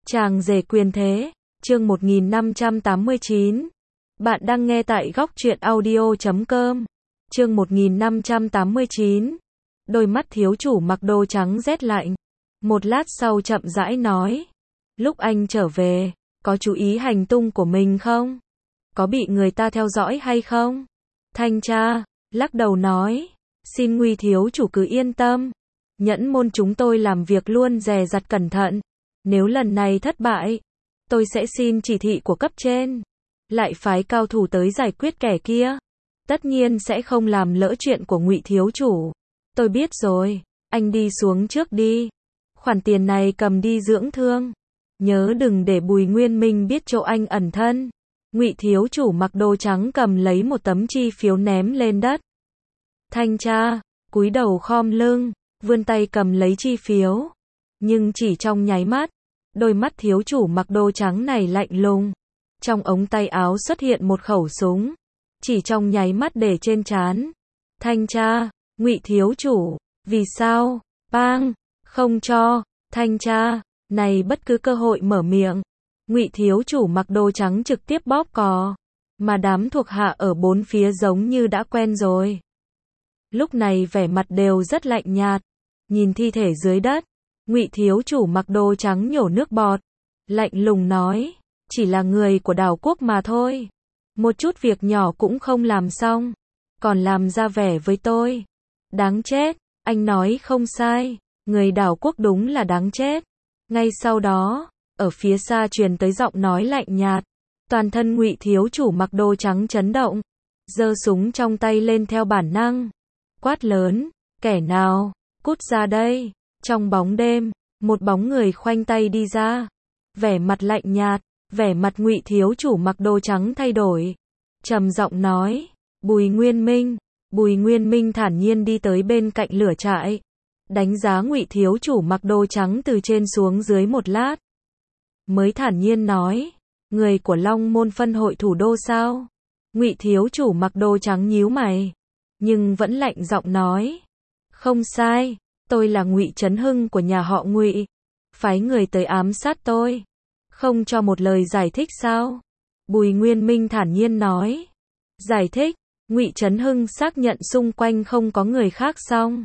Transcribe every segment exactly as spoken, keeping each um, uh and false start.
Chàng rể quyền thế, chương một nghìn năm trăm tám mươi chín. Bạn đang nghe tại góc truyện audio chấm com. Chương một nghìn năm trăm tám mươi chín. Đôi mắt thiếu chủ mặc đồ trắng rét lạnh. Một lát sau chậm rãi nói. Lúc anh trở về, có chú ý hành tung của mình không? Có bị người ta theo dõi hay không? Thanh tra, lắc đầu nói. Xin Nguy thiếu chủ cứ yên tâm. Nhẫn môn chúng tôi làm việc luôn dè dặt cẩn thận. Nếu lần này thất bại, tôi sẽ xin chỉ thị của cấp trên. Lại phái cao thủ tới giải quyết kẻ kia. Tất nhiên sẽ không làm lỡ chuyện của Ngụy thiếu chủ. Tôi biết rồi, anh đi xuống trước đi. Khoản tiền này cầm đi dưỡng thương. Nhớ đừng để Bùi Nguyên Minh biết chỗ anh ẩn thân. Ngụy thiếu chủ mặc đồ trắng cầm lấy một tấm chi phiếu ném lên đất. Thanh tra, cúi đầu khom lưng, vươn tay cầm lấy chi phiếu. Nhưng chỉ trong nháy mắt, đôi mắt thiếu chủ mặc đồ trắng này lạnh lùng. Trong ống tay áo xuất hiện một khẩu súng. Chỉ trong nháy mắt để trên trán. Thanh tra, Ngụy thiếu chủ, vì sao? Bang, không cho. Thanh tra, này bất cứ cơ hội mở miệng. Ngụy thiếu chủ mặc đồ trắng trực tiếp bóp cò. Mà đám thuộc hạ ở bốn phía giống như đã quen rồi. Lúc này vẻ mặt đều rất lạnh nhạt. Nhìn thi thể dưới đất, Ngụy thiếu chủ mặc đồ trắng nhổ nước bọt, lạnh lùng nói, chỉ là người của đảo quốc mà thôi. Một chút việc nhỏ cũng không làm xong, còn làm ra vẻ với tôi. Đáng chết, anh nói không sai, người đảo quốc đúng là đáng chết. Ngay sau đó, ở phía xa truyền tới giọng nói lạnh nhạt. Toàn thân Ngụy thiếu chủ mặc đồ trắng chấn động, giơ súng trong tay lên theo bản năng. Quát lớn, kẻ nào, cút ra đây. Trong bóng đêm, một bóng người khoanh tay đi ra. Vẻ mặt lạnh nhạt, vẻ mặt Ngụy thiếu chủ mặc đồ trắng thay đổi. Trầm giọng nói, Bùi Nguyên Minh. Bùi Nguyên Minh thản nhiên đi tới bên cạnh lửa trại. Đánh giá Ngụy thiếu chủ mặc đồ trắng từ trên xuống dưới một lát. Mới thản nhiên nói, người của Long Môn phân hội thủ đô sao? Ngụy thiếu chủ mặc đồ trắng nhíu mày. Nhưng vẫn lạnh giọng nói, không sai. Tôi là Ngụy Trấn Hưng của nhà họ Ngụy. Phái người tới ám sát tôi. Không cho một lời giải thích sao? Bùi Nguyên Minh thản nhiên nói. Giải thích? Ngụy Trấn Hưng xác nhận xung quanh không có người khác xong.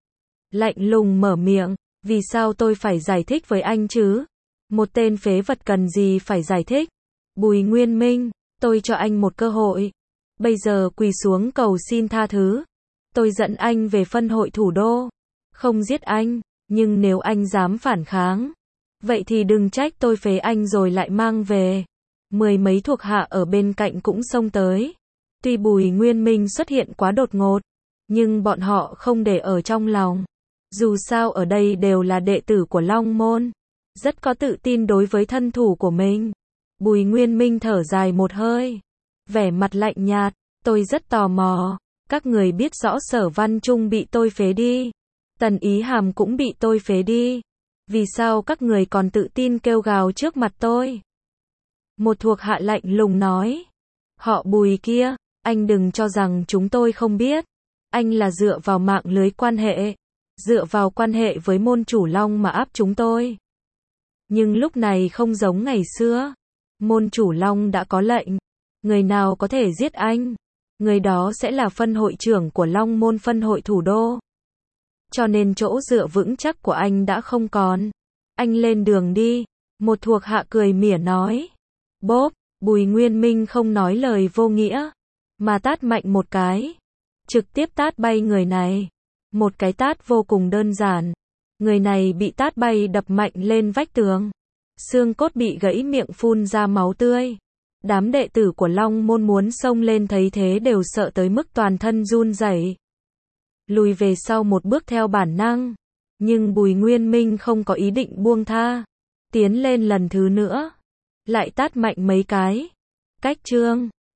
Lạnh lùng mở miệng. Vì sao tôi phải giải thích với anh chứ? Một tên phế vật cần gì phải giải thích? Bùi Nguyên Minh, tôi cho anh một cơ hội. Bây giờ quỳ xuống cầu xin tha thứ. Tôi dẫn anh về phân hội thủ đô. Không giết anh, nhưng nếu anh dám phản kháng, vậy thì đừng trách tôi phế anh rồi lại mang về. Mười mấy thuộc hạ ở bên cạnh cũng xông tới. Tuy Bùi Nguyên Minh xuất hiện quá đột ngột, nhưng bọn họ không để ở trong lòng. Dù sao ở đây đều là đệ tử của Long Môn, rất có tự tin đối với thân thủ của mình. Bùi Nguyên Minh thở dài một hơi, vẻ mặt lạnh nhạt, tôi rất tò mò, các người biết rõ Sở Văn Trung bị tôi phế đi. Tần Ý Hàm cũng bị tôi phế đi. Vì sao các người còn tự tin kêu gào trước mặt tôi? Một thuộc hạ lạnh lùng nói. Họ Bùi kia, anh đừng cho rằng chúng tôi không biết. Anh là dựa vào mạng lưới quan hệ, dựa vào quan hệ với môn chủ Long mà áp chúng tôi. Nhưng lúc này không giống ngày xưa. Môn chủ Long đã có lệnh. Người nào có thể giết anh, người đó sẽ là phân hội trưởng của Long Môn phân hội thủ đô. Cho nên chỗ dựa vững chắc của anh đã không còn. Anh lên đường đi. Một thuộc hạ cười mỉa nói. Bốp, Bùi Nguyên Minh không nói lời vô nghĩa, mà tát mạnh một cái. Trực tiếp tát bay người này. Một cái tát vô cùng đơn giản. Người này bị tát bay đập mạnh lên vách tường. Xương cốt bị gãy miệng phun ra máu tươi. Đám đệ tử của Long Môn muốn xông lên thấy thế đều sợ tới mức toàn thân run rẩy. Lùi về sau một bước theo bản năng. Nhưng Bùi Nguyên Minh không có ý định buông tha. Tiến lên lần thứ nữa. Lại tát mạnh mấy cái. Cách chương.